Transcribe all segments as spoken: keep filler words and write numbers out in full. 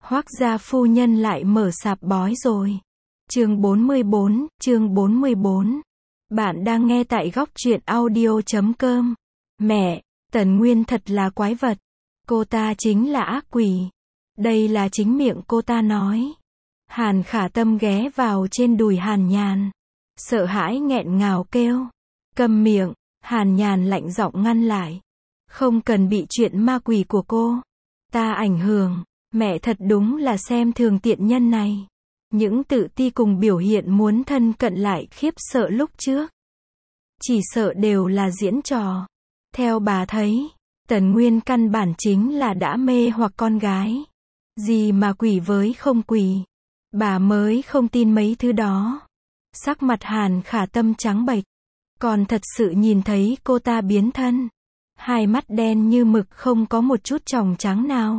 Hoác gia phu nhân lại mở sạp bói rồi. Chương bốn mươi bốn, chương bốn mươi bốn. Bạn đang nghe tại góc truyện audio chấm com. Mẹ, Tần Nguyên thật là quái vật. Cô ta chính là ác quỷ. Đây là chính miệng cô ta nói. Hàn Khả Tâm ghé vào trên đùi Hàn Nhàn. Sợ hãi nghẹn ngào kêu. Câm miệng, Hàn Nhàn lạnh giọng ngăn lại. Không cần bị chuyện ma quỷ của cô ta ảnh hưởng. Mẹ thật đúng là xem thường tiện nhân này. Những tự ti cùng biểu hiện muốn thân cận lại khiếp sợ lúc trước. Chỉ sợ đều là diễn trò. Theo bà thấy, Tần Nguyên căn bản chính là đã mê hoặc con gái. Gì mà quỷ với không quỷ. Bà mới không tin mấy thứ đó. Sắc mặt Hàn Khả Tâm trắng bệch. Còn thật sự nhìn thấy cô ta biến thân. Hai mắt đen như mực không có một chút tròng trắng nào.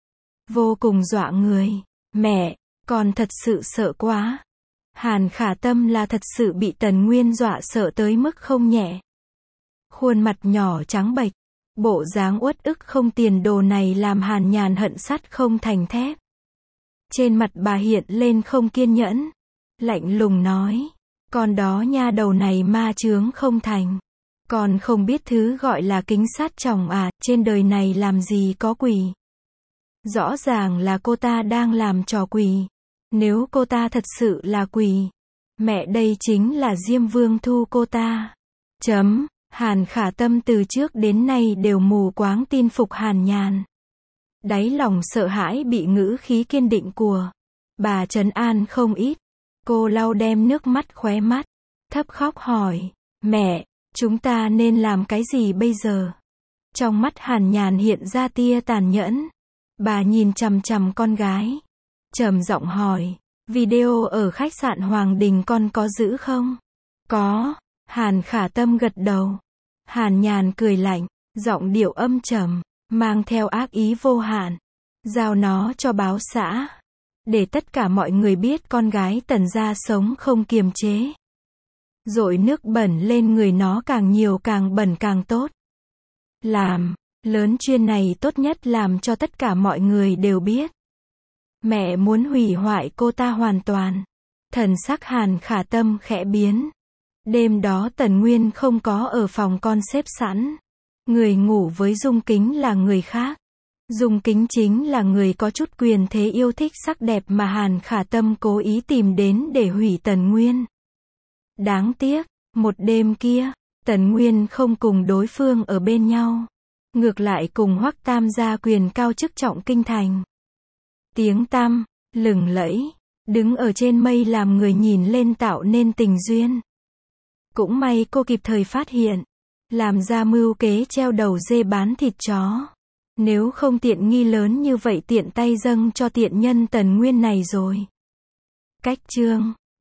Vô cùng dọa người. Mẹ, con thật sự sợ quá. Hàn Khả Tâm là thật sự bị Tần Nguyên dọa sợ tới mức không nhẹ. Khuôn mặt nhỏ trắng bệch. Bộ dáng uất ức không tiền đồ này làm Hàn Nhàn hận sắt không thành thép. Trên mặt bà hiện lên không kiên nhẫn. Lạnh lùng nói. Con đó nha đầu này ma chướng không thành. Con không biết thứ gọi là kính sát chồng à, trên đời này làm gì có quỷ. Rõ ràng là cô ta đang làm trò quỷ. Nếu cô ta thật sự là quỷ, mẹ đây chính là Diêm Vương thu cô ta. Chấm, Hàn Khả Tâm từ trước đến nay đều mù quáng tin phục Hàn Nhàn. Đáy lòng sợ hãi bị ngữ khí kiên định của bà trấn an không ít. Cô lau đem nước mắt khóe mắt, thấp khóc hỏi, mẹ, chúng ta nên làm cái gì bây giờ? Trong mắt Hàn Nhàn hiện ra tia tàn nhẫn. Bà nhìn chằm chằm con gái, trầm giọng hỏi, video ở khách sạn Hoàng Đình con có giữ không? Có, Hàn Khả Tâm gật đầu. Hàn Nhàn cười lạnh, giọng điệu âm trầm, mang theo ác ý vô hạn. Giao nó cho báo xã, để tất cả mọi người biết con gái Tần gia sống không kiềm chế. Dội nước bẩn lên người nó càng nhiều càng bẩn càng tốt. Làm lớn chuyện này tốt nhất làm cho tất cả mọi người đều biết. Mẹ muốn hủy hoại cô ta hoàn toàn. Thần sắc Hàn Khả Tâm khẽ biến. Đêm đó Tần Nguyên không có ở phòng con xếp sẵn. Người ngủ với Dung Kính là người khác. Dung Kính chính là người có chút quyền thế yêu thích sắc đẹp mà Hàn Khả Tâm cố ý tìm đến để hủy Tần Nguyên. Đáng tiếc, một đêm kia, Tần Nguyên không cùng đối phương ở bên nhau. Ngược lại cùng Hoắc Tam gia quyền cao chức trọng kinh thành. Tiếng tăm, lừng lẫy, đứng ở trên mây làm người nhìn lên tạo nên tình duyên. Cũng may cô kịp thời phát hiện, làm ra mưu kế treo đầu dê bán thịt chó. Nếu không tiện nghi lớn như vậy tiện tay dâng cho tiện nhân Tần Nguyên này rồi. Cách chương